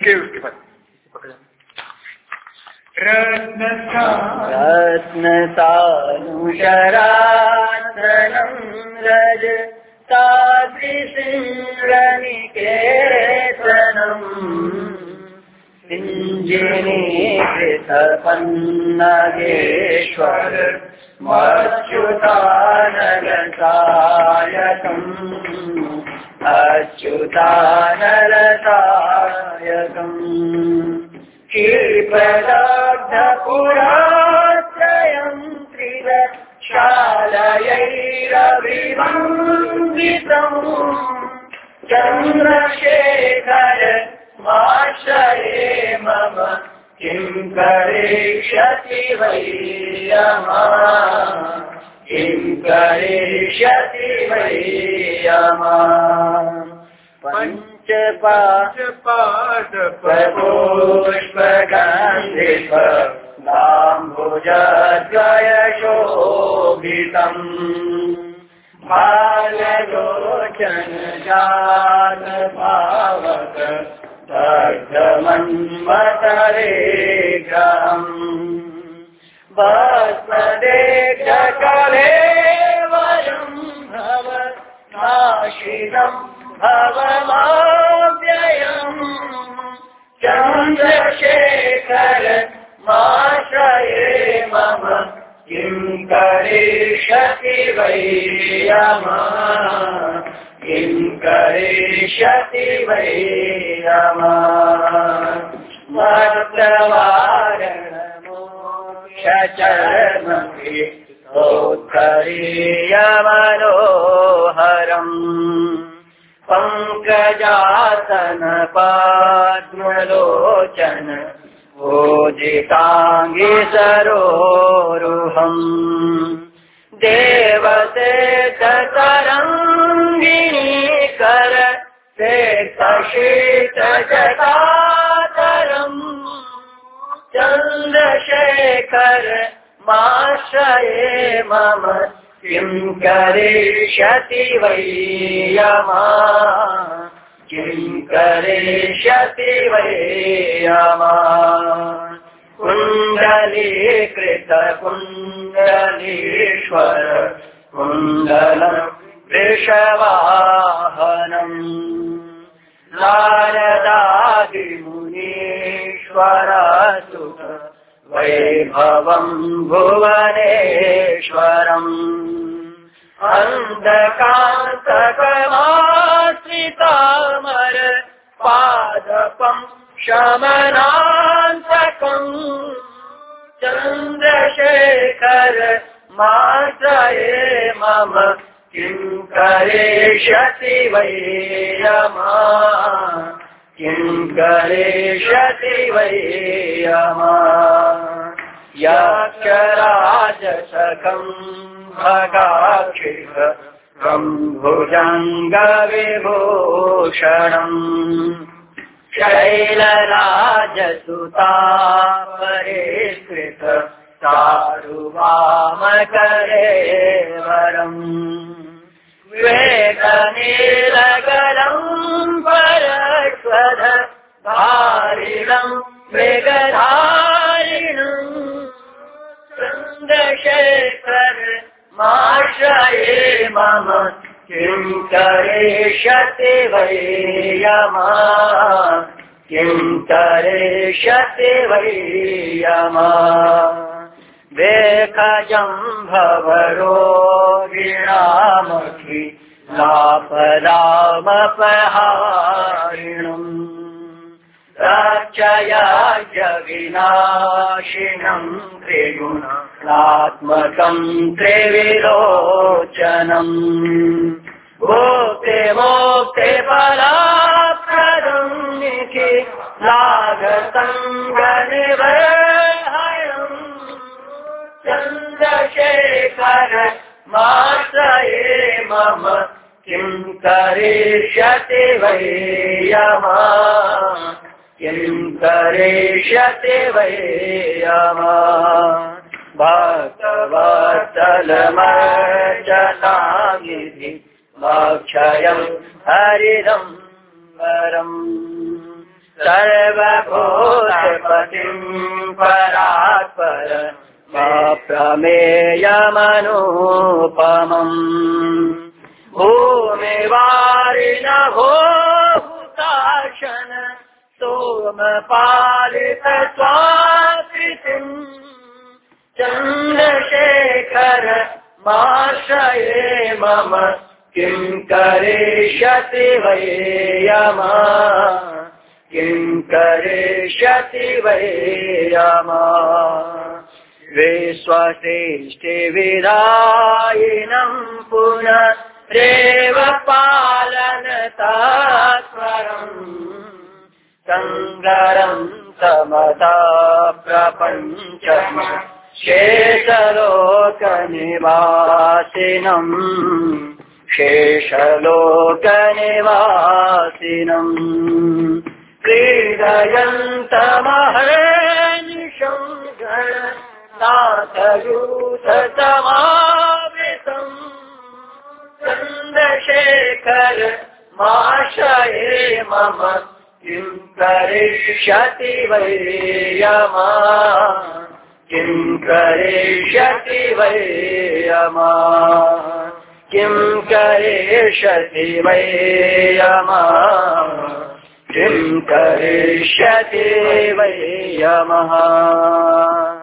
के उसके बाद रत्नसानुशरासनं रज तादृशनिकेतनम् सिञ्जिनीकृतपन्नगेश्वर अच्युतानलसायकम् अच्युतानलसायकम् क्षीरदग्धपुरात्रयं त्रिदशालयैरभिवन्दितम् चन्द्रशेखर माश्रये मम किं करिष्यति वै यमः किं करिष्यति वै यमः पञ्चपादपुष्पगन्धित दाम्बुजद्वयशोभितम् बाललोचन जातपावक दग्धमन्मथरेग्रहम् भस्मदेक्षकलेवरम् भव नाशितम् भवमाव्ययम् चन्द्रशेखर माश्रये मम किं करिष्यति वै यमः किं करिष्यति वै यमः मत्तवारणमोक्षचर्मभि सौत्तरीयमनोहरम् पङ्कजासन पद्मलोचन भोजिताङ्गी सरोरुहम् देवसेतरङ्गिणी कर शेतशीतजटातरम् चन्द्रशेखर माश्रये मम किं करिष्यति वै यमः किं करिष्यति वै यमः कुण्डलीकृतकुण्डलीश्वर कुण्डलं वृषवाहनम् नारदादिमुनीश्वरसुत वैभवं भुवनेश्वरम् अन्धकान्तकमाश्रितामर पादपं शमनान्तकम् चन्द्रशेखर माश्रये मम किं करिष्यति वै यमः किं करिष्यति वै यमः यक्षराजसखं भगाक्षिर भुजङ्गविभूषणम् शैलराजसुता परिष्कृत चारुवामकरेवरम् विवेकनीलगलम् परश्वध धारिणम् मृगधारिणम् चन्द्रशेखर माश्रये मम किं करिष्यति वै यमः किं करिष्यति वै यमः देखजम्भवरोगिणामखि लापदामपहारिणम् रक्षयाज्ञविनाशिनम् त्रिगुणात्मकम् त्रिविलोचनम् भोक्ते मोक्ते फलप्रदम् निखिलागसङ्गनिवर्हणम् चन्द्रशेखर माश्रये मम किं करिष्यति वै यमः किं करिष्यति वै यमः भक्तवत्सलमर्चनानिधि मोक्षयं हरिदम्बरम् सर्वभूतपतिं परात्पर अप्रमेयमनूपमम् भूमिवारिणभो हुताशन सोमपालित स्वातिथिम् चन्द्रशेखर माश्रये मम किं करिष्यति वै यमः किं करिष्यति वै यमः विश्वसृष्टिविधायिनं पुनरेव पालनतत्परम् सङ्गरं समता प्रपञ्चम् शेषलोकनिवासिनम् शेषलोकनिवासिनम् क्रीडयन्तमहर्निशं गणनाथयूथतमावृतम् चन्द्रशेखर माश्रये मम किं करिष्यति वै यमः किं करिष्यति वै यमः किं करिष्यति वै यमः किं करिष्यति वै यमः।